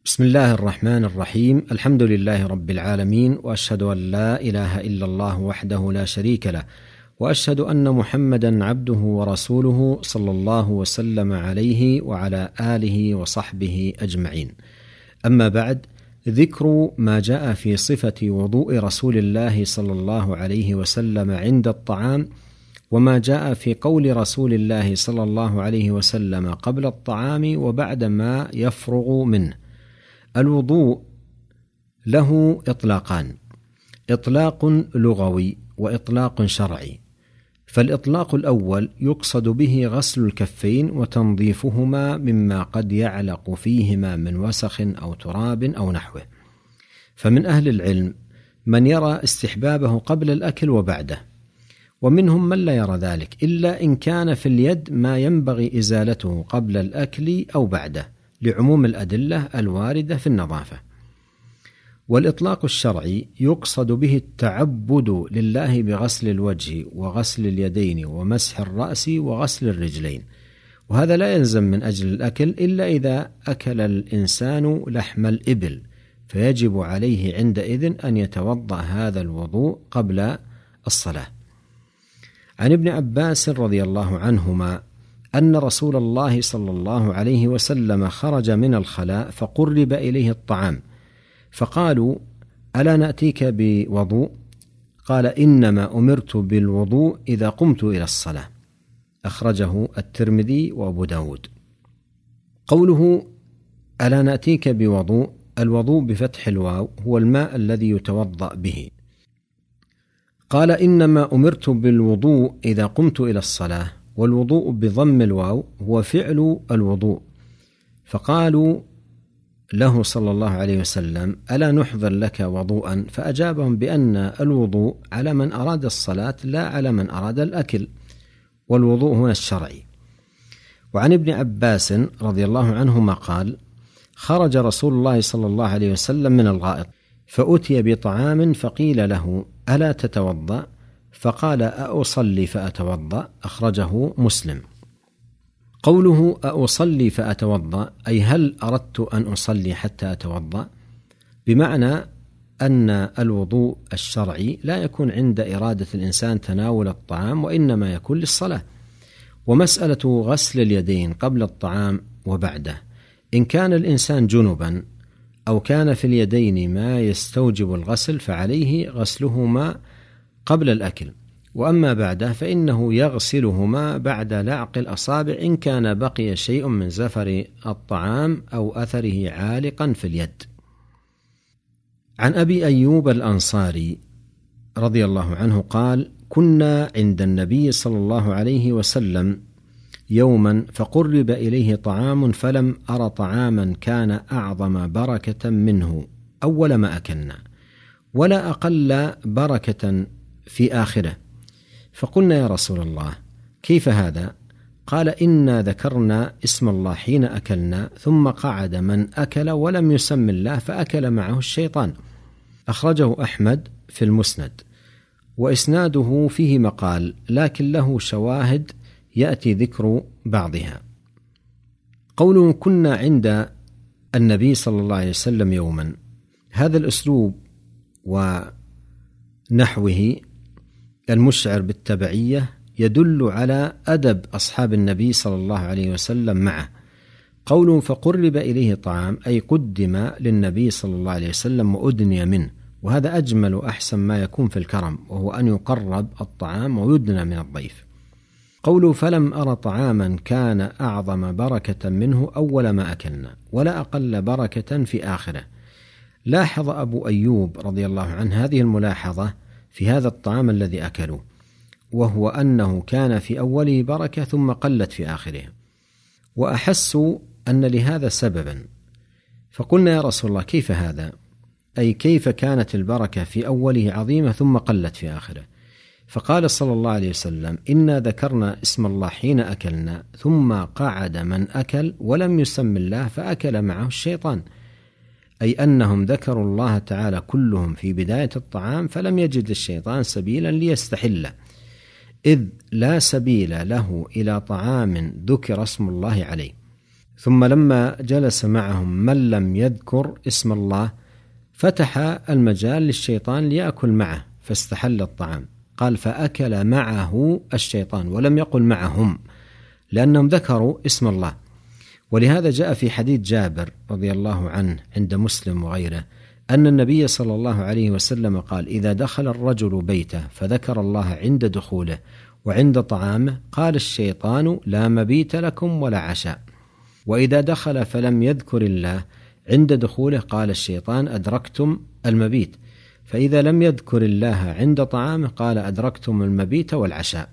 بسم الله الرحمن الرحيم. الحمد لله رب العالمين، وأشهد أن لا إله إلا الله وحده لا شريك له، وأشهد أن محمدا عبده ورسوله صلى الله وسلم عليه وعلى آله وصحبه أجمعين. أما بعد، ذكر ما جاء في صفة وضوء رسول الله صلى الله عليه وسلم عند الطعام، وما جاء في قول رسول الله صلى الله عليه وسلم قبل الطعام وبعد ما يفرغ منه. الوضوء له إطلاقان: إطلاق لغوي وإطلاق شرعي. فالإطلاق الأول يقصد به غسل الكفين وتنظيفهما مما قد يعلق فيهما من وسخ أو تراب أو نحوه، فمن أهل العلم من يرى استحبابه قبل الأكل وبعده، ومنهم من لا يرى ذلك إلا إن كان في اليد ما ينبغي إزالته قبل الأكل أو بعده، لعموم الأدلة الواردة في النظافة. والإطلاق الشرعي يقصد به التعبد لله بغسل الوجه وغسل اليدين ومسح الرأس وغسل الرجلين، وهذا لا يلزم من أجل الأكل إلا إذا أكل الإنسان لحم الإبل، فيجب عليه عندئذ أن يتوضأ هذا الوضوء قبل الصلاة. عن ابن عباس رضي الله عنهما أن رسول الله صلى الله عليه وسلم خرج من الخلاء فقرب إليه الطعام، فقالوا: ألا نأتيك بوضوء؟ قال: إنما أمرت بالوضوء إذا قمت إلى الصلاة. أخرجه الترمذي وأبو داود. قوله ألا نأتيك بوضوء، الوضوء بفتح الواو هو الماء الذي يتوضأ به. قال: إنما أمرت بالوضوء إذا قمت إلى الصلاة، والوضوء بضم الواو هو فعل الوضوء. فقالوا له صلى الله عليه وسلم: ألا نحضر لك وضوءا؟ فأجابهم بأن الوضوء على من أراد الصلاة لا على من أراد الأكل، والوضوء هنا الشرعي. وعن ابن عباس رضي الله عنهما قال: خرج رسول الله صلى الله عليه وسلم من الغائط، فأتي بطعام فقيل له: ألا تتوضأ؟ فقال: أصلي فأتوضأ. أخرجه مسلم. قوله أصلي فأتوضأ أي هل أردت أن أصلي حتى أتوضأ، بمعنى أن الوضوء الشرعي لا يكون عند إرادة الإنسان تناول الطعام، وإنما يكون للصلاة. ومسألة غسل اليدين قبل الطعام وبعده، إن كان الإنسان جنبا أو كان في اليدين ما يستوجب الغسل فعليه غسلهما قبل الأكل، وأما بعده فإنه يغسلهما بعد لعق الأصابع إن كان بقي شيء من زفر الطعام أو أثره عالقا في اليد. عن أبي أيوب الأنصاري رضي الله عنه قال: كنا عند النبي صلى الله عليه وسلم يوما فقرب إليه طعام، فلم أر طعاما كان أعظم بركة منه أول ما أكلنا، ولا أقل بركة في آخره. فقلنا: يا رسول الله، كيف هذا؟ قال: إنا ذكرنا اسم الله حين أكلنا، ثم قعد من أكل ولم يسم الله فأكل معه الشيطان. أخرجه أحمد في المسند، وإسناده فيه مقال، لكن له شواهد يأتي ذكر بعضها. قوله كنا عند النبي صلى الله عليه وسلم يوما، هذا الأسلوب ونحوه المشعر بالتبعية يدل على أدب أصحاب النبي صلى الله عليه وسلم معه. قوله فقرب إليه طعام أي قدم للنبي صلى الله عليه وسلم وأدني منه، وهذا أجمل وأحسن ما يكون في الكرم، وهو أن يقرب الطعام ويدنى من الضيف. قوله فلم أر طعاما كان أعظم بركة منه أول ما أكلنا، ولا أقل بركة في آخره. لاحظ أبو أيوب رضي الله عنه هذه الملاحظة في هذا الطعام الذي أكلوه، وهو أنه كان في أوله بركة ثم قلت في آخره، وأحسوا أن لهذا سببا. فقلنا: يا رسول الله، كيف هذا؟ أي كيف كانت البركة في أوله عظيمة ثم قلت في آخره؟ فقال صلى الله عليه وسلم: إنا ذكرنا اسم الله حين أكلنا، ثم قعد من أكل ولم يسم الله فأكل معه الشيطان، أي أنهم ذكروا الله تعالى كلهم في بداية الطعام، فلم يجد الشيطان سبيلا ليستحله، إذ لا سبيل له إلى طعام ذكر اسم الله عليه. ثم لما جلس معهم من لم يذكر اسم الله فتح المجال للشيطان ليأكل معه فاستحل الطعام. قال فأكل معه الشيطان ولم يقل معهم لأنهم ذكروا اسم الله. ولهذا جاء في حديث جابر رضي الله عنه عند مسلم وغيره أن النبي صلى الله عليه وسلم قال إذا دخل الرجل بيته فذكر الله عند دخوله وعند طعامه قال الشيطان لا مبيت لكم ولا عشاء. وإذا دخل فلم يذكر الله عند دخوله قال الشيطان أدركتم المبيت. فإذا لم يذكر الله عند طعامه قال أدركتم المبيت والعشاء.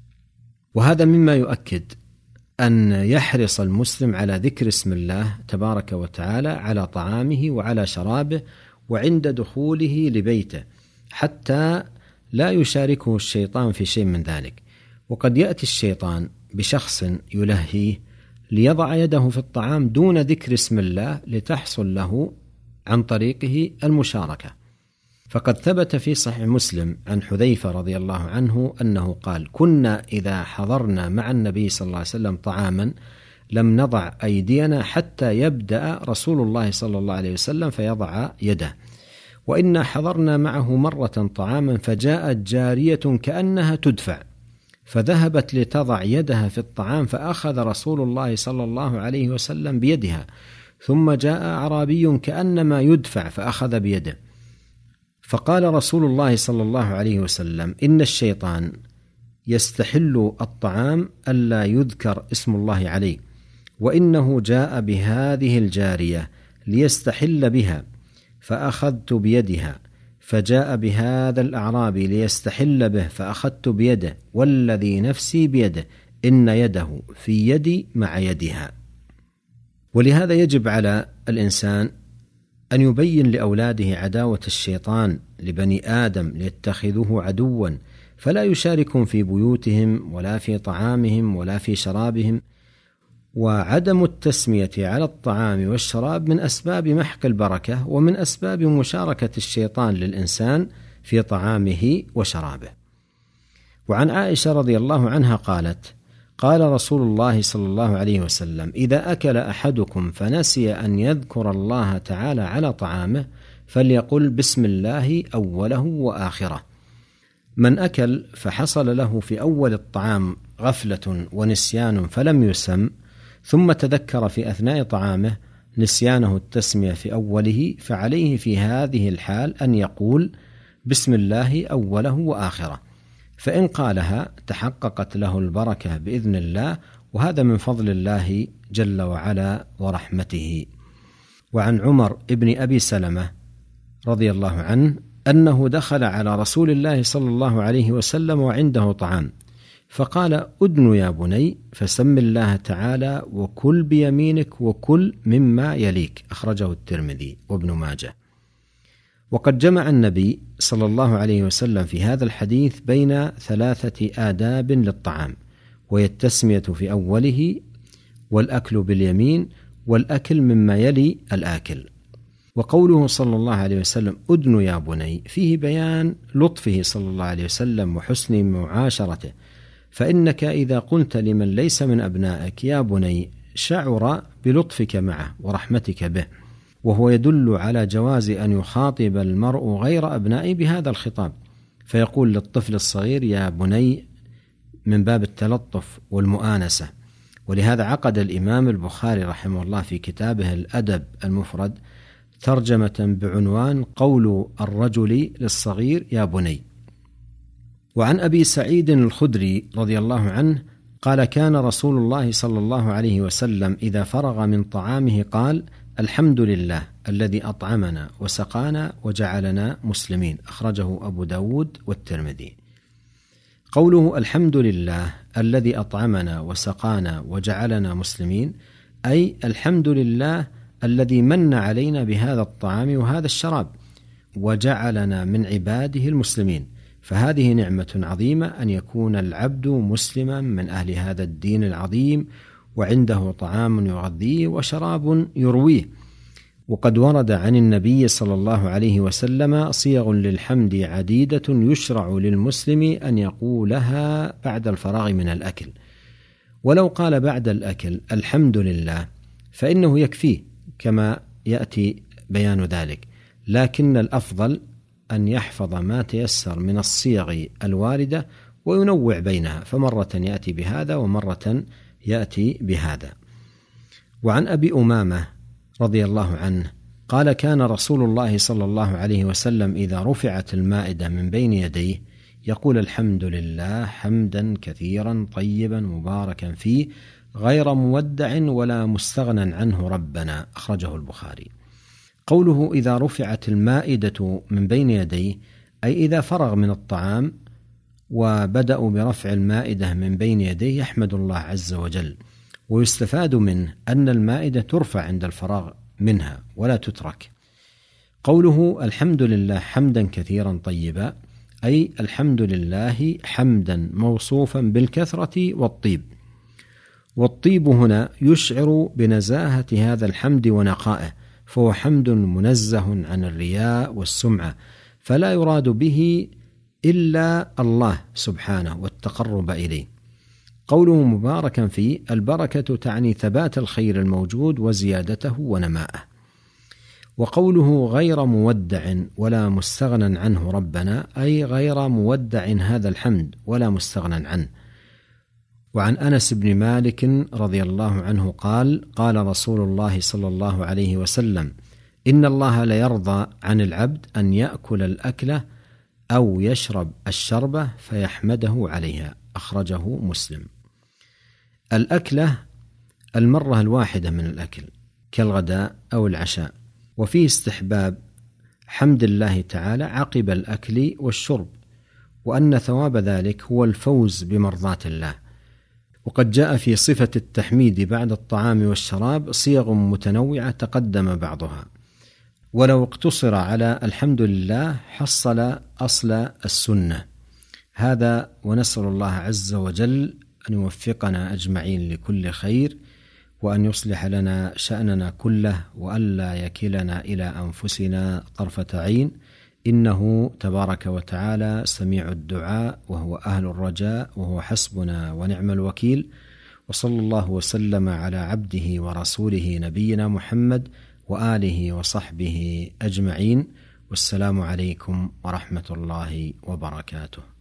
وهذا مما يؤكد أن يحرص المسلم على ذكر اسم الله تبارك وتعالى على طعامه وعلى شرابه وعند دخوله لبيته حتى لا يشاركه الشيطان في شيء من ذلك. وقد يأتي الشيطان بشخص يلهيه ليضع يده في الطعام دون ذكر اسم الله لتحصل له عن طريقه المشاركة. فقد ثبت في صحيح مسلم عن حذيفة رضي الله عنه أنه قال كنا إذا حضرنا مع النبي صلى الله عليه وسلم طعاما لم نضع أيدينا حتى يبدأ رسول الله صلى الله عليه وسلم فيضع يده. وإنا حضرنا معه مرة طعاما فجاءت جارية كأنها تدفع فذهبت لتضع يدها في الطعام فأخذ رسول الله صلى الله عليه وسلم بيدها، ثم جاء أعرابي كأنما يدفع فأخذ بيده، فقال رسول الله صلى الله عليه وسلم إن الشيطان يستحل الطعام ألا يذكر اسم الله عليه، وإنه جاء بهذه الجارية ليستحل بها فأخذت بيدها، فجاء بهذا الأعرابي ليستحل به فأخذت بيده، والذي نفسي بيده إن يده في يدي مع يدها. ولهذا يجب على الإنسان أن يبين لأولاده عداوة الشيطان لبني آدم ليتخذوه عدوا، فلا يشاركهم في بيوتهم ولا في طعامهم ولا في شرابهم. وعدم التسمية على الطعام والشراب من أسباب محق البركة ومن أسباب مشاركة الشيطان للإنسان في طعامه وشرابه. وعن عائشة رضي الله عنها قالت قال رسول الله صلى الله عليه وسلم إذا أكل أحدكم فنسي أن يذكر الله تعالى على طعامه فليقل بسم الله أوله وآخره. من أكل فحصل له في أول الطعام غفلة ونسيان فلم يسم، ثم تذكر في أثناء طعامه نسيانه التسمية في أوله، فعليه في هذه الحال أن يقول بسم الله أوله وآخره، فإن قالها تحققت له البركة بإذن الله، وهذا من فضل الله جل وعلا ورحمته. وعن عمر ابن أبي سلمة رضي الله عنه أنه دخل على رسول الله صلى الله عليه وسلم وعنده طعام، فقال أدن يا بني فسم الله تعالى وكل بيمينك وكل مما يليك، أخرجه الترمذي وابن ماجه. وقد جمع النبي صلى الله عليه وسلم في هذا الحديث بين 3 آداب للطعام، وهي التسمية في أوله، والأكل باليمين، والأكل مما يلي الآكل. وقوله صلى الله عليه وسلم أدن يا بني فيه بيان لطفه صلى الله عليه وسلم وحسن معاشرته، فإنك إذا قلت لمن ليس من أبنائك يا بني شعر بلطفك معه ورحمتك به، وهو يدل على جواز أن يخاطب المرء غير أبنائه بهذا الخطاب، فيقول للطفل الصغير يا بني من باب التلطف والمؤانسة. ولهذا عقد الإمام البخاري رحمه الله في كتابه الأدب المفرد ترجمة بعنوان قول الرجل للصغير يا بني. وعن أبي سعيد الخدري رضي الله عنه قال كان رسول الله صلى الله عليه وسلم إذا فرغ من طعامه قال الحمد لله الذي أطعمنا وسقانا وجعلنا مسلمين، أخرجه أبو داود والترمذي. قوله الحمد لله الذي أطعمنا وسقانا وجعلنا مسلمين، أي الحمد لله الذي من علينا بهذا الطعام وهذا الشراب وجعلنا من عباده المسلمين، فهذه نعمة عظيمة أن يكون العبد مسلما من أهل هذا الدين العظيم وعنده طعام يغذيه وشراب يرويه. وقد ورد عن النبي صلى الله عليه وسلم صيغ للحمد عديدة يشرع للمسلم أن يقولها بعد الفراغ من الأكل. ولو قال بعد الأكل الحمد لله فإنه يكفيه كما يأتي بيان ذلك، لكن الأفضل أن يحفظ ما تيسر من الصيغ الواردة وينوع بينها، فمرة يأتي بهذا ومرة يأتي بهذا. وعن أبي أمامة رضي الله عنه قال: كان رسول الله صلى الله عليه وسلم إذا رفعت المائدة من بين يديه يقول: الحمد لله حمدا كثيرا طيبا مباركا فيه غير مودع ولا مستغنى عنه ربنا، أخرجه البخاري. قوله إذا رفعت المائدة من بين يديه أي إذا فرغ من الطعام وبدأوا برفع المائدة من بين يديه يحمد الله عز وجل. ويستفاد منه أن المائدة ترفع عند الفراغ منها ولا تترك. قوله الحمد لله حمدا كثيرا طيبا أي الحمد لله حمدا موصوفا بالكثرة والطيب، والطيب هنا يشعر بنزاهة هذا الحمد ونقائه، فهو حمد منزه عن الرياء والسمعة، فلا يراد به إلا الله سبحانه والتقرب إليه. قوله مباركا فيه البركة تعني ثبات الخير الموجود وزيادته ونماءه. وقوله غير مودع ولا مستغنى عنه ربنا أي غير مودع هذا الحمد ولا مستغنى عنه. وعن أنس بن مالك رضي الله عنه قال: قال رسول الله صلى الله عليه وسلم: إن الله ليرضى عن العبد أن يأكل الأكلة أو يشرب الشربة فيحمده عليها، أخرجه مسلم. الأكلة المرة الواحدة من الأكل كالغداء أو العشاء، وفيه استحباب حمد الله تعالى عقب الأكل والشرب، وأن ثواب ذلك هو الفوز بمرضاة الله. وقد جاء في صفة التحميد بعد الطعام والشراب صيغ متنوعة تقدم بعضها، ولو اقتصر على الحمد لله حصل أصل السنة. هذا ونسأل الله عز وجل أن يوفقنا أجمعين لكل خير، وأن يصلح لنا شأننا كله، وأن لا يكلنا إلى أنفسنا طرفة عين، إنه تبارك وتعالى سميع الدعاء وهو أهل الرجاء وهو حسبنا ونعم الوكيل. وصلى الله وسلم على عبده ورسوله نبينا محمد وآله وصحبه أجمعين، والسلام عليكم ورحمة الله وبركاته.